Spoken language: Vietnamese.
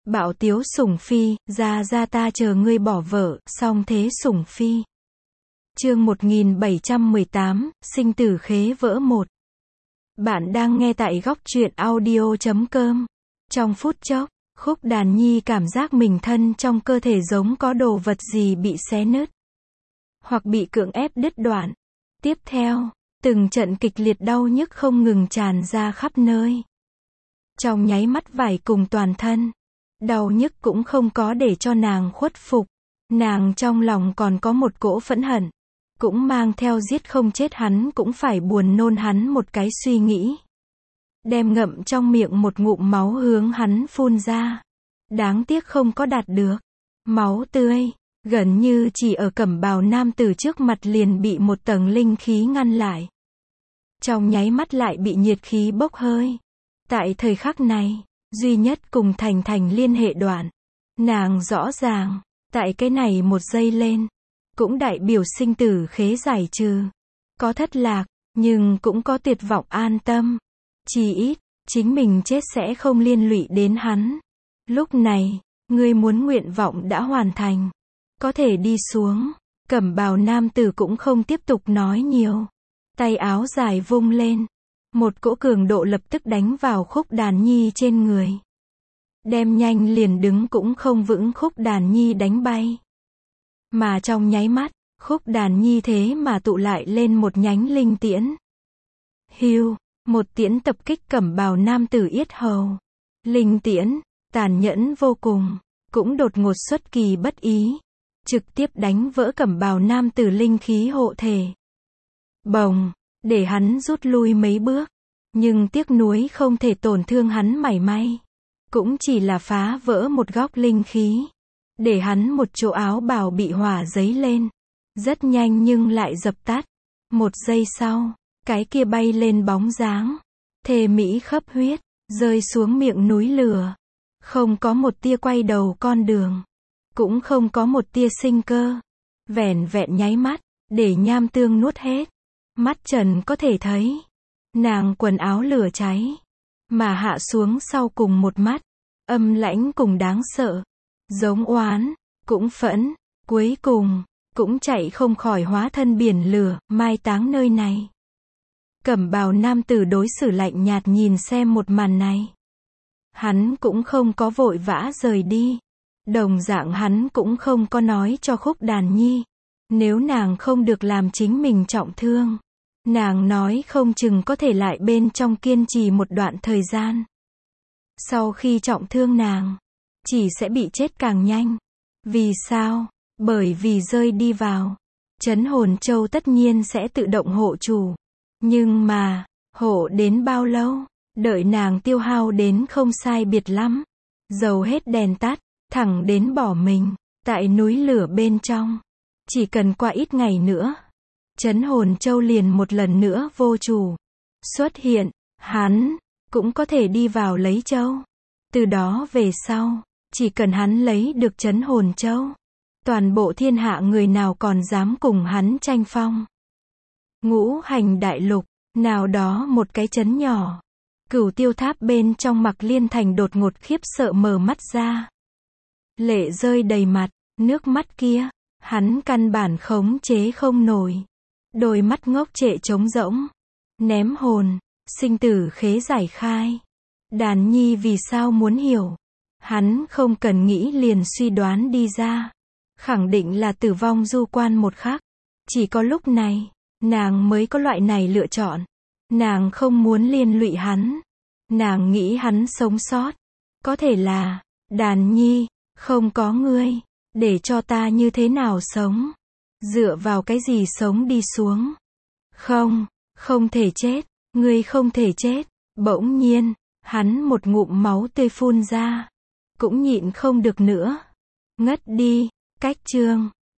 Bạo tiếu sủng phi, ra ta chờ ngươi bỏ vợ, song thế sủng phi. Chương 1718, sinh tử khế vỡ 1. Bạn đang nghe tại góc truyện audio.com. Trong phút chốc, Khúc Đàn Nhi cảm giác mình thân trong cơ thể giống có đồ vật gì bị xé nứt, hoặc bị cưỡng ép đứt đoạn. Tiếp theo, từng trận kịch liệt đau nhức không ngừng tràn ra khắp nơi. Trong nháy mắt vải cùng toàn thân. Đau nhức cũng không có để cho nàng khuất phục. Nàng trong lòng còn có một cỗ phẫn hận. Cũng mang theo giết không chết hắn cũng phải buồn nôn hắn một cái suy nghĩ. Đem ngậm trong miệng một ngụm máu hướng hắn phun ra. Đáng tiếc không có đạt được. Máu tươi, gần như chỉ ở cẩm bào nam tử trước mặt liền bị một tầng linh khí ngăn lại. Trong nháy mắt lại bị nhiệt khí bốc hơi. Tại thời khắc này, duy nhất cùng Thành liên hệ đoạn. Nàng rõ ràng, tại cái này một giây lên, cũng đại biểu sinh tử khế giải trừ. Có thất lạc, nhưng cũng có tuyệt vọng an tâm. Chỉ ít, chính mình chết sẽ không liên lụy đến hắn. Lúc này, ngươi muốn nguyện vọng đã hoàn thành. Có thể đi xuống. Cẩm bào nam tử cũng không tiếp tục nói nhiều. Tay áo dài vung lên. Một cỗ cường độ lập tức đánh vào Khúc Đàn Nhi trên người. Đem nhanh liền đứng cũng không vững Khúc Đàn Nhi đánh bay. Mà trong nháy mắt, Khúc Đàn Nhi thế mà tụ lại lên một nhánh linh tiễn. Hưu, một tiễn tập kích cẩm bào nam tử yết hầu. Linh tiễn, tàn nhẫn vô cùng, cũng đột ngột xuất kỳ bất ý. Trực tiếp đánh vỡ cẩm bào nam tử linh khí hộ thể. Bồng, để hắn rút lui mấy bước. Nhưng tiếc nuối không thể tổn thương hắn mảy may. Cũng chỉ là phá vỡ một góc linh khí. Để hắn một chỗ áo bào bị hỏa dấy lên. Rất nhanh nhưng lại dập tắt. Một giây sau, cái kia bay lên bóng dáng. Thề mỹ khắp huyết, rơi xuống miệng núi lửa. Không có một tia quay đầu con đường. Cũng không có một tia sinh cơ. Vẻn vẹn nháy mắt, để nham tương nuốt hết. Mắt trần có thể thấy. Nàng quần áo lửa cháy. Mà hạ xuống sau cùng một mắt. Âm lãnh cùng đáng sợ. Giống oán, cũng phẫn. Cuối cùng, cũng chạy không khỏi hóa thân biển lửa, mai táng nơi này. Cẩm bào nam tử đối xử lạnh nhạt nhìn xem một màn này. Hắn cũng không có vội vã rời đi. Đồng dạng hắn cũng không có nói cho Khúc Đàn Nhi. Nếu nàng không được làm chính mình trọng thương. Nàng nói không chừng có thể lại bên trong kiên trì một đoạn thời gian. Sau khi trọng thương nàng, chỉ sẽ bị chết càng nhanh. Vì sao? Bởi vì rơi đi vào. Trấn hồn châu tất nhiên sẽ tự động hộ chủ. Nhưng mà, hộ đến bao lâu? Đợi nàng tiêu hao đến không sai biệt lắm. Dầu hết đèn tắt, thẳng đến bỏ mình, tại núi lửa bên trong. Chỉ cần qua ít ngày nữa. Trấn hồn châu liền một lần nữa vô chủ. Xuất hiện, hắn, cũng có thể đi vào lấy châu. Từ đó về sau, chỉ cần hắn lấy được trấn hồn châu. Toàn bộ thiên hạ người nào còn dám cùng hắn tranh phong. Ngũ hành đại lục, nào đó một cái trấn nhỏ. Cửu tiêu tháp bên trong Mặc Liên Thành đột ngột khiếp sợ mở mắt ra. Lệ rơi đầy mặt, nước mắt kia, hắn căn bản khống chế không nổi. Đôi mắt ngốc trệ trống rỗng. Ném hồn, sinh tử khế giải khai. Đàn Nhi vì sao muốn hiểu. Hắn không cần nghĩ liền suy đoán đi ra. Khẳng định là tử vong du quan một khắc. Chỉ có lúc này, nàng mới có loại này lựa chọn. Nàng không muốn liên lụy hắn. Nàng nghĩ hắn sống sót. Có thể là, Đàn Nhi, không có ngươi, để cho ta như thế nào sống? Dựa vào cái gì sống đi xuống? Không, không thể chết, ngươi không thể chết. Bỗng nhiên, hắn một ngụm máu tươi phun ra. Cũng nhịn không được nữa. Ngất đi, cách chương.